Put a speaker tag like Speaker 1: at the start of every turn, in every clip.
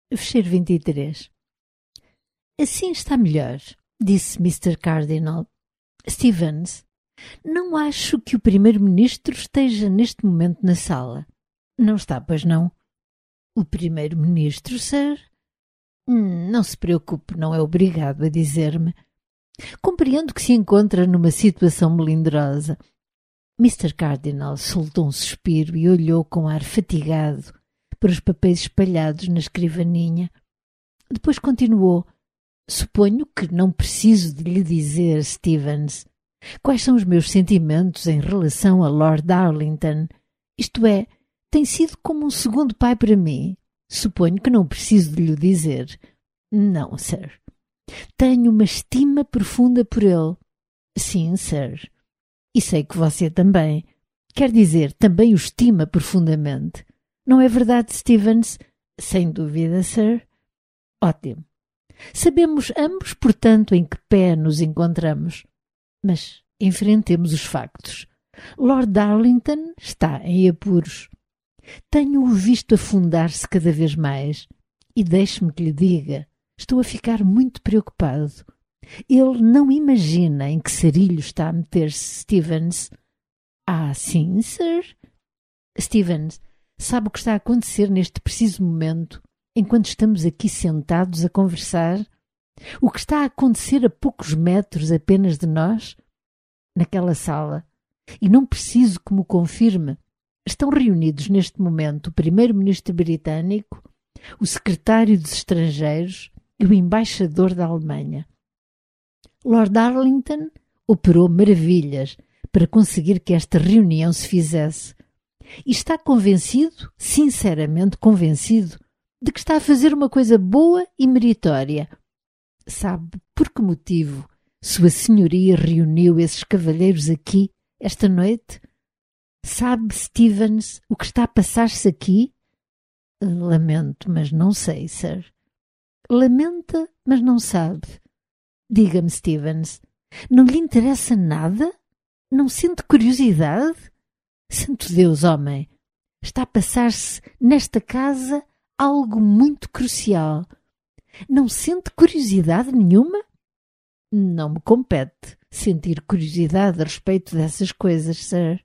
Speaker 1: Fecheiro 23. Assim está melhor, disse Mr. Cardinal. Stevens, não acho que o primeiro-ministro esteja neste momento na sala. Não está, pois não? O primeiro-ministro, sir? Não se preocupe, não é obrigado a dizer-me. Compreendo que se encontra numa situação melindrosa. Mr. Cardinal soltou um suspiro e olhou com ar fatigado para os papéis espalhados na escrivaninha. Depois continuou. Suponho que não preciso de lhe dizer, Stevens, quais são os meus sentimentos em relação a Lord Darlington. Isto é, tem sido como um segundo pai para mim. Suponho que não preciso de lhe dizer. Não, sir. Tenho uma estima profunda por ele. Sim, sir. E sei que você também. Quer dizer, também o estima profundamente. Não é verdade, Stevens? Sem dúvida, sir. Ótimo. Sabemos ambos, portanto, em que pé nos encontramos. Mas enfrentemos os factos. Lord Darlington está em apuros. Tenho-o visto afundar-se cada vez mais. E deixe-me que lhe diga, estou a ficar muito preocupado. Ele não imagina em que sarilho está a meter-se, Stevens. Ah, sim, sir? Stevens, sabe o que está a acontecer neste preciso momento, enquanto estamos aqui sentados a conversar? O que está a acontecer a poucos metros apenas de nós? Naquela sala. E não preciso que me confirme. Estão reunidos neste momento o primeiro-ministro britânico, o secretário dos estrangeiros e o embaixador da Alemanha. Lord Darlington operou maravilhas para conseguir que esta reunião se fizesse. E está convencido, sinceramente convencido, de que está a fazer uma coisa boa e meritória. Sabe por que motivo Sua Senhoria reuniu esses cavalheiros aqui esta noite? Sabe, Stevens, o que está a passar-se aqui? Lamento, mas não sei, sir. Lamenta, mas não sabe. Diga-me, Stevens, não lhe interessa nada? Não sente curiosidade? Santo Deus, homem, está a passar-se nesta casa algo muito crucial. Não sente curiosidade nenhuma? Não me compete sentir curiosidade a respeito dessas coisas, sir.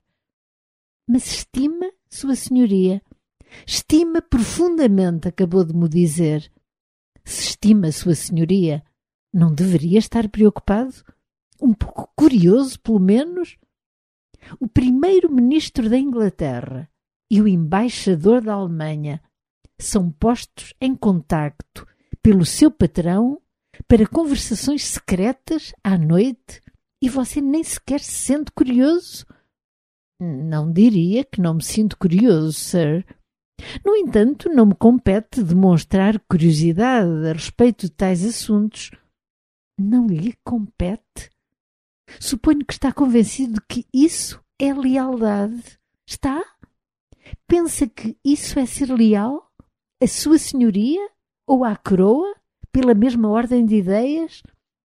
Speaker 1: Mas estima, Sua Senhoria. Estima profundamente, acabou de me dizer. Se estima, Sua Senhoria, não deveria estar preocupado? Um pouco curioso, pelo menos? O primeiro-ministro da Inglaterra e o embaixador da Alemanha são postos em contacto pelo seu patrão para conversações secretas à noite e você nem sequer se sente curioso? Não diria que não me sinto curioso, sir. No entanto, não me compete demonstrar curiosidade a respeito de tais assuntos. Não lhe compete? Suponho que está convencido de que isso é lealdade. Está? Pensa que isso é ser leal? A Sua Senhoria? Ou à coroa? Pela mesma ordem de ideias?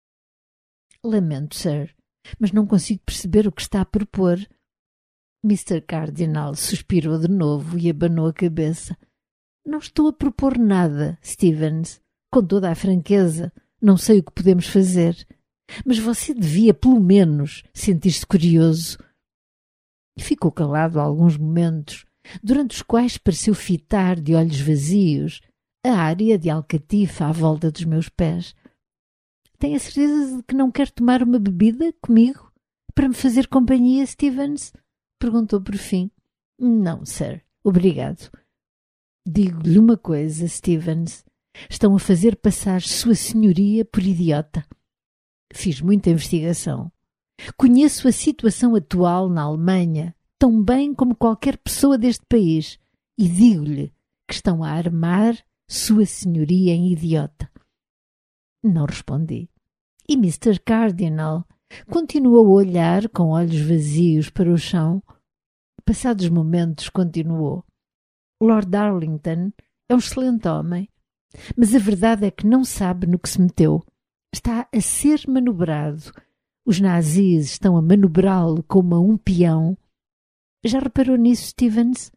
Speaker 1: Lamento, sir, mas não consigo perceber o que está a propor. Mr. Cardinal suspirou de novo e abanou a cabeça. Não estou a propor nada, Stevens. Com toda a franqueza, não sei o que podemos fazer. Mas você devia, pelo menos, sentir-se curioso. Ficou calado há alguns momentos, durante os quais pareceu fitar de olhos vazios a área de alcatifa à volta dos meus pés. Tem a certeza de que não quer tomar uma bebida comigo para me fazer companhia, Stevens? Perguntou por fim. Não, sir. Obrigado. Digo-lhe uma coisa, Stevens. Estão a fazer passar Sua Senhoria por idiota. Fiz muita investigação. Conheço a situação atual na Alemanha tão bem como qualquer pessoa deste país e digo-lhe que estão a armar Sua Senhoria em idiota. Não respondi. E Mr. Cardinal continuou a olhar com olhos vazios para o chão. Passados momentos, continuou. Lord Darlington é um excelente homem, mas a verdade é que não sabe no que se meteu. Está a ser manobrado. Os nazis estão a manobrá-lo como a um peão. Já reparou nisso, Stevens?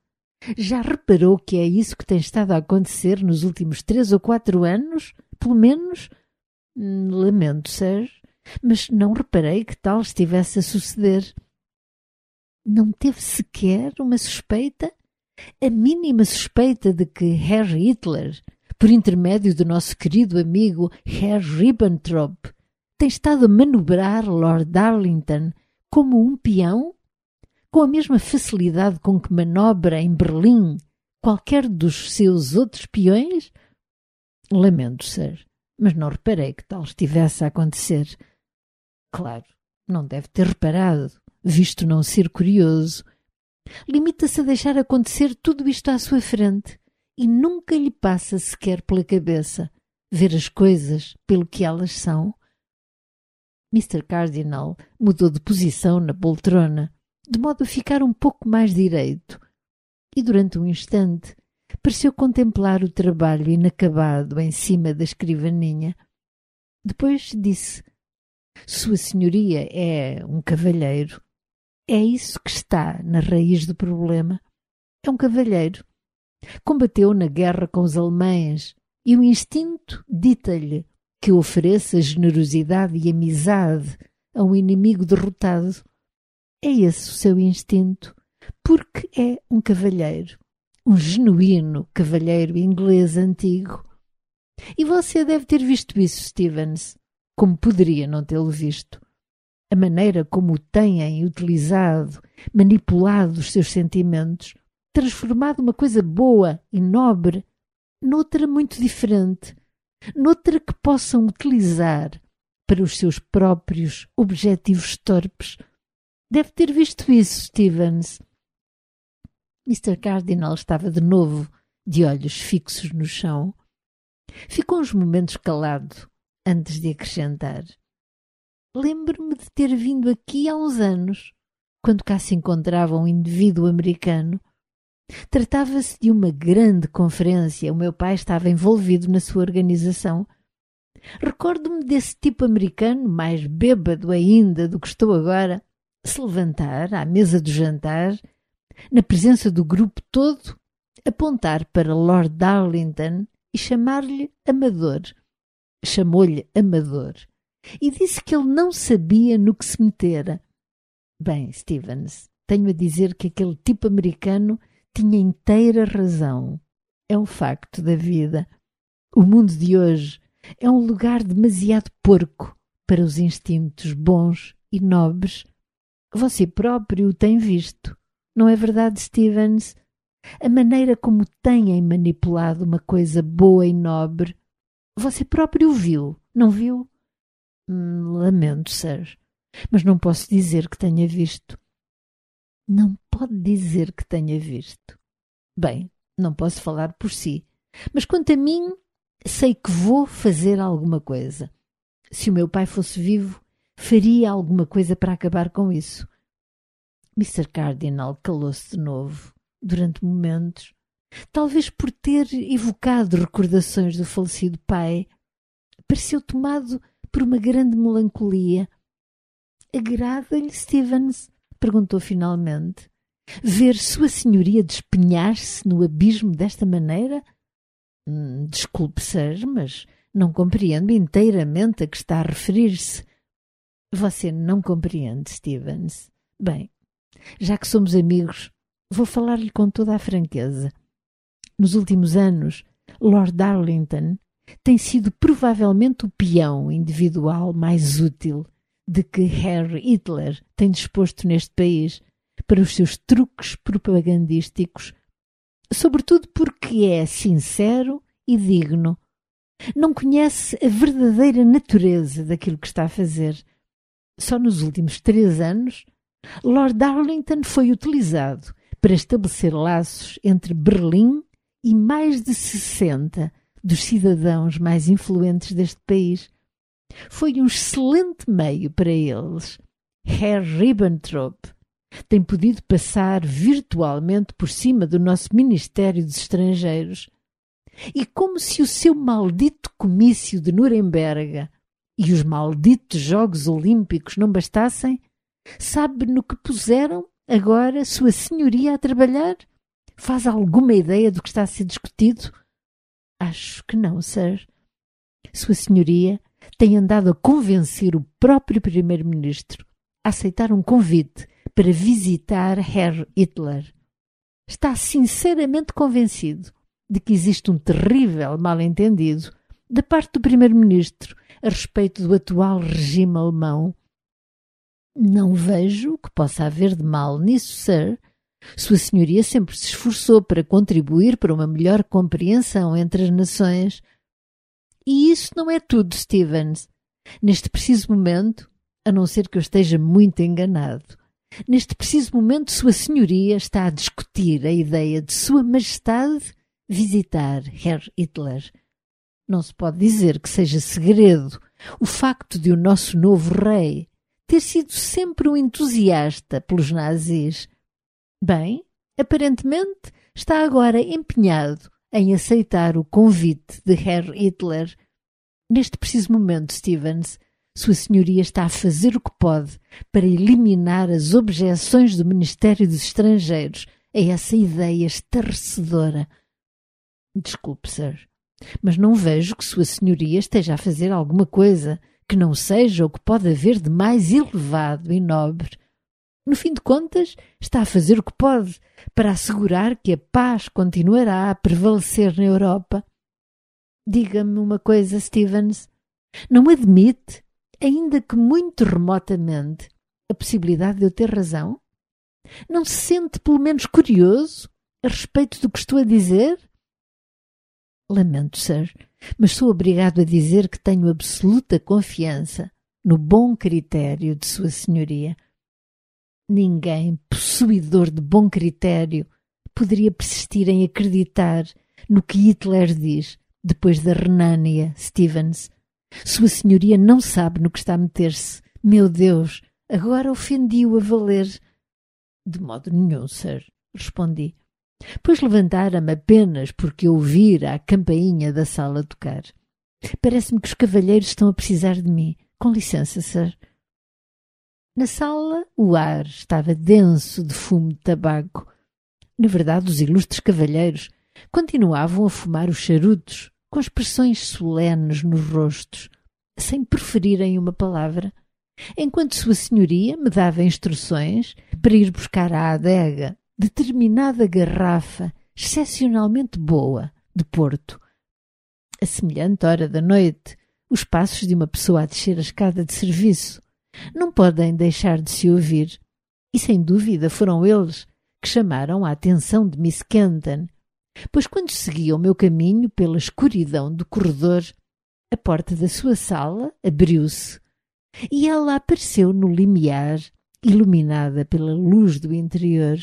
Speaker 1: Já reparou que é isso que tem estado a acontecer nos últimos 3 ou 4 anos? Pelo menos? Lamento, Sir, mas não reparei que tal estivesse a suceder. Não teve sequer uma suspeita? A mínima suspeita de que Harry Hitler, por intermédio do nosso querido amigo Herr Ribbentrop, tem estado a manobrar Lord Darlington como um peão? Com a mesma facilidade com que manobra em Berlim qualquer dos seus outros peões? Lamento, Sir, mas não reparei que tal estivesse a acontecer. Claro, não deve ter reparado, visto não ser curioso. Limita-se a deixar acontecer tudo isto à sua frente e nunca lhe passa sequer pela cabeça ver as coisas pelo que elas são. Mr. Cardinal mudou de posição na poltrona, de modo a ficar um pouco mais direito, e durante um instante pareceu contemplar o trabalho inacabado em cima da escrivaninha. Depois disse: Sua Senhoria é um cavalheiro. É isso que está na raiz do problema. É um cavalheiro. Combateu na guerra com os alemães e o instinto dita-lhe que ofereça generosidade e amizade a um inimigo derrotado. É esse o seu instinto, porque é um cavalheiro, um genuíno cavalheiro inglês antigo. E você deve ter visto isso, Stevens, como poderia não tê-lo visto. A maneira como o têm utilizado, manipulado os seus sentimentos, transformado uma coisa boa e nobre noutra muito diferente, noutra que possam utilizar para os seus próprios objetivos torpes. Deve ter visto isso, Stevens. Mr. Cardinal estava de novo de olhos fixos no chão. Ficou uns momentos calado antes de acrescentar: Lembro-me de ter vindo aqui há uns anos, quando cá se encontrava um indivíduo americano. Tratava-se de uma grande conferência. O meu pai estava envolvido na sua organização. Recordo-me desse tipo americano, mais bêbado ainda do que estou agora, se levantar à mesa do jantar, na presença do grupo todo, apontar para Lord Darlington e chamar-lhe amador. Chamou-lhe amador. E disse que ele não sabia no que se metera. Bem, Stevens, tenho a dizer que aquele tipo americano tinha inteira razão. É um facto da vida. O mundo de hoje é um lugar demasiado porco para os instintos bons e nobres. Você próprio o tem visto. Não é verdade, Stevens? A maneira como têm manipulado uma coisa boa e nobre. Você próprio o viu, não viu? Lamento, Sir, mas não posso dizer que tenha visto. Não pode dizer que tenha visto. Bem, não posso falar por si, mas quanto a mim, sei que vou fazer alguma coisa. Se o meu pai fosse vivo, faria alguma coisa para acabar com isso. Mr. Cardinal calou-se de novo, durante momentos, talvez por ter evocado recordações do falecido pai. Pareceu tomado por uma grande melancolia. Agrada-lhe, Stevens? Perguntou finalmente. Ver Sua Senhoria despenhar-se no abismo desta maneira? Desculpe, Sir, mas não compreendo inteiramente a que está a referir-se. Você não compreende, Stevens. Bem, já que somos amigos, vou falar-lhe com toda a franqueza. Nos últimos anos, Lord Darlington tem sido provavelmente o peão individual mais útil de que Herr Hitler tem disposto neste país para os seus truques propagandísticos, sobretudo porque é sincero e digno. Não conhece a verdadeira natureza daquilo que está a fazer. Só nos últimos 3 anos, Lord Darlington foi utilizado para estabelecer laços entre Berlim e mais de 60 dos cidadãos mais influentes deste país. Foi um excelente meio para eles. Herr Ribbentrop tem podido passar virtualmente por cima do nosso Ministério dos Estrangeiros. E como se o seu maldito comício de Nuremberg e os malditos Jogos Olímpicos não bastassem, sabe no que puseram agora Sua Senhoria a trabalhar? Faz alguma ideia do que está a ser discutido? Acho que não, Sir. Sua Senhoria tem andado a convencer o próprio Primeiro-Ministro a aceitar um convite para visitar Herr Hitler. Está sinceramente convencido de que existe um terrível mal-entendido da parte do Primeiro-Ministro a respeito do atual regime alemão. Não vejo o que possa haver de mal nisso, Sir. Sua Senhoria sempre se esforçou para contribuir para uma melhor compreensão entre as nações. E isso não é tudo, Stevens. Neste preciso momento, a não ser que eu esteja muito enganado, neste preciso momento Sua Senhoria está a discutir a ideia de Sua Majestade visitar Herr Hitler. Não se pode dizer que seja segredo o facto de o nosso novo rei ter sido sempre um entusiasta pelos nazis. Bem, aparentemente está agora empenhado em aceitar o convite de Herr Hitler. Neste preciso momento, Stevens, Sua Senhoria está a fazer o que pode para eliminar as objeções do Ministério dos Estrangeiros a essa ideia estarrecedora. Desculpe, Sir, mas não vejo que Sua Senhoria esteja a fazer alguma coisa que não seja o que pode haver de mais elevado e nobre. No fim de contas, está a fazer o que pode para assegurar que a paz continuará a prevalecer na Europa. Diga-me uma coisa, Stevens. Não admite, ainda que muito remotamente, a possibilidade de eu ter razão? Não se sente pelo menos curioso a respeito do que estou a dizer? Lamento, Sir, mas sou obrigado a dizer que tenho absoluta confiança no bom critério de Sua Senhoria. Ninguém possuidor de bom critério poderia persistir em acreditar no que Hitler diz depois da Renânia, Stevens. Sua Senhoria não sabe no que está a meter-se. Meu Deus, agora ofendi-o a valer. De modo nenhum, Sir, respondi, pois levantara-me apenas porque ouvir a campainha da sala tocar. Parece-me que os cavalheiros estão a precisar de mim. Com licença, Sir. Na sala, o ar estava denso de fumo de tabaco. Na verdade, os ilustres cavalheiros continuavam a fumar os charutos, com expressões solenes nos rostos, sem proferirem uma palavra, enquanto Sua Senhoria me dava instruções para ir buscar à adega determinada garrafa excepcionalmente boa de Porto. A semelhante hora da noite, os passos de uma pessoa a descer a escada de serviço não podem deixar de se ouvir, e sem dúvida foram eles que chamaram a atenção de Miss Kenton, pois quando seguia o meu caminho pela escuridão do corredor, a porta da sua sala abriu-se e ela apareceu no limiar, iluminada pela luz do interior.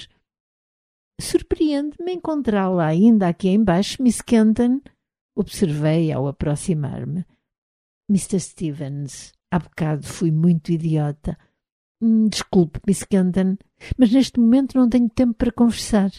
Speaker 1: Surpreende-me encontrá-la ainda aqui embaixo, Miss Kenton, observei ao aproximar-me. Mr. Stevens, há bocado fui muito idiota. Desculpe, Miss Kenton, mas neste momento não tenho tempo para conversar.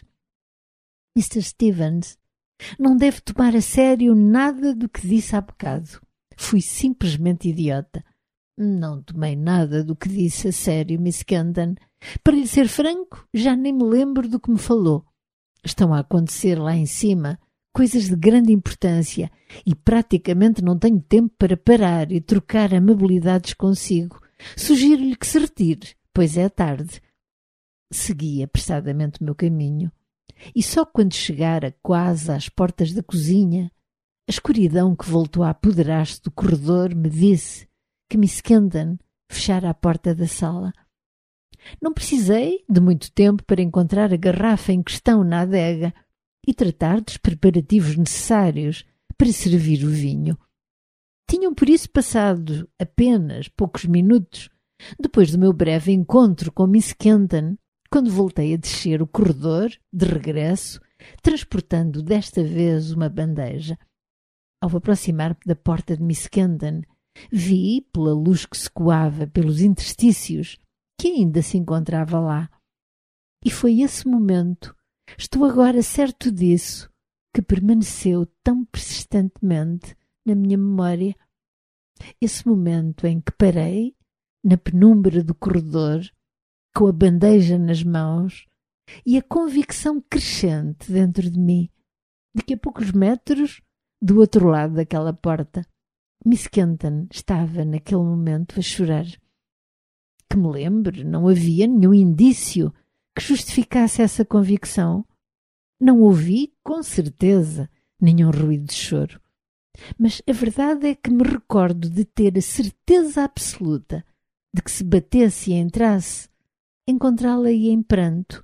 Speaker 1: Mr. Stevens, não deve tomar a sério nada do que disse há bocado. Fui simplesmente idiota. Não tomei nada do que disse a sério, Miss Kenton. Para lhe ser franco, já nem me lembro do que me falou. Estão a acontecer lá em cima coisas de grande importância e praticamente não tenho tempo para parar e trocar amabilidades consigo. Sugiro-lhe que se retire, pois é tarde. Segui apressadamente o meu caminho e só quando chegara quase às portas da cozinha, a escuridão que voltou a apoderar-se do corredor me disse que Miss Kenton fechara a porta da sala. Não precisei de muito tempo para encontrar a garrafa em questão na adega e tratar dos preparativos necessários para servir o vinho. Tinham por isso passado apenas poucos minutos depois do meu breve encontro com Miss Kenton, quando voltei a descer o corredor, de regresso, transportando desta vez uma bandeja. Ao aproximar-me da porta de Miss Kenton, vi, pela luz que se coava pelos interstícios, que ainda se encontrava lá. E foi esse momento, estou agora certo disso, que permaneceu tão persistentemente na minha memória. Esse momento em que parei, na penumbra do corredor, com a bandeja nas mãos, e a convicção crescente dentro de mim de que a poucos metros do outro lado daquela porta Miss Kenton estava naquele momento a chorar. Que me lembre, não havia nenhum indício que justificasse essa convicção. Não ouvi, com certeza, nenhum ruído de choro. Mas a verdade é que me recordo de ter a certeza absoluta de que se batesse e entrasse, encontrá-la ia em pranto.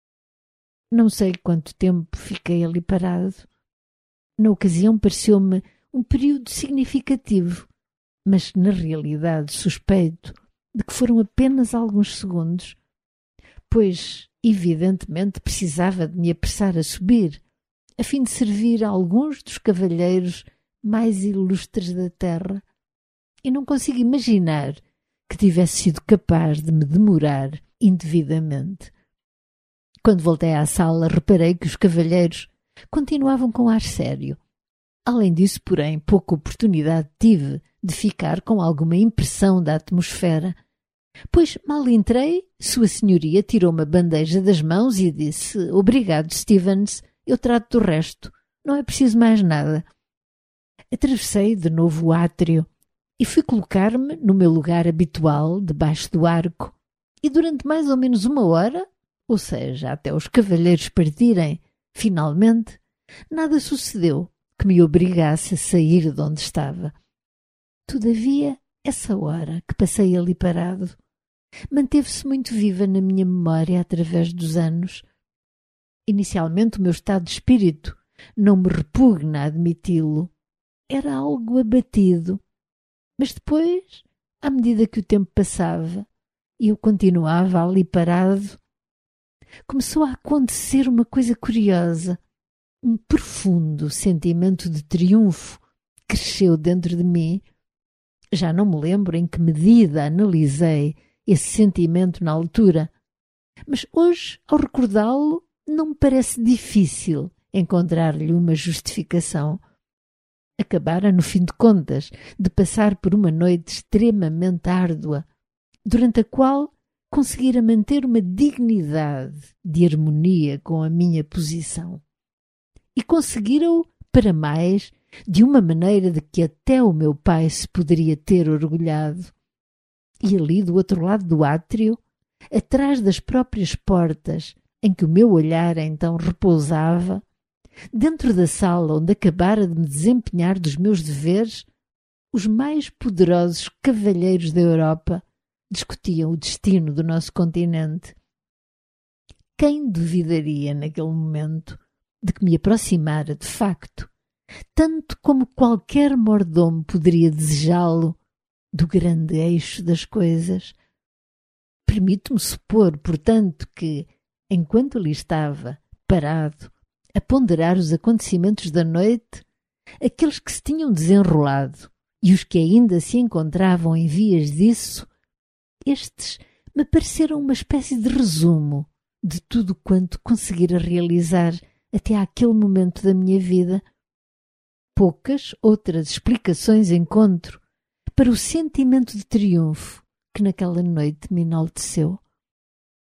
Speaker 1: Não sei quanto tempo fiquei ali parado. Na ocasião pareceu-me um período significativo, mas na realidade suspeito de que foram apenas alguns segundos, pois evidentemente precisava de me apressar a subir, a fim de servir a alguns dos cavalheiros mais ilustres da terra, e não consigo imaginar que tivesse sido capaz de me demorar indevidamente. Quando voltei à sala, reparei que os cavalheiros continuavam com ar sério. Além disso, porém, pouca oportunidade tive de ficar com alguma impressão da atmosfera, pois mal entrei, Sua Senhoria tirou-me a bandeja das mãos e disse: "Obrigado, Stevens, eu trato do resto, não é preciso mais nada." Atravessei de novo o átrio e fui colocar-me no meu lugar habitual, debaixo do arco, e durante mais ou menos uma hora, ou seja, até os cavalheiros partirem, finalmente, nada sucedeu que me obrigasse a sair de onde estava. Todavia, essa hora que passei ali parado manteve-se muito viva na minha memória através dos anos. Inicialmente, o meu estado de espírito não me repugna a admiti-lo. Era algo abatido, mas depois, à medida que o tempo passava e eu continuava ali parado, começou a acontecer uma coisa curiosa. Um profundo sentimento de triunfo cresceu dentro de mim. Já não me lembro em que medida analisei esse sentimento na altura, mas hoje, ao recordá-lo, não me parece difícil encontrar-lhe uma justificação. Acabara, no fim de contas, de passar por uma noite extremamente árdua, durante a qual conseguira manter uma dignidade de harmonia com a minha posição. E conseguira-o, para mais, de uma maneira de que até o meu pai se poderia ter orgulhado. E ali, do outro lado do átrio, atrás das próprias portas em que o meu olhar então repousava, dentro da sala onde acabara de me desempenhar dos meus deveres, os mais poderosos cavalheiros da Europa discutiam o destino do nosso continente. Quem duvidaria naquele momento de que me aproximara de facto, tanto como qualquer mordomo poderia desejá-lo, do grande eixo das coisas? Permito-me supor, portanto, que, enquanto ali estava, parado, a ponderar os acontecimentos da noite, aqueles que se tinham desenrolado e os que ainda se encontravam em vias disso, estes me pareceram uma espécie de resumo de tudo quanto conseguira realizar até àquele momento da minha vida. Poucas outras explicações encontro para o sentimento de triunfo que naquela noite me enalteceu.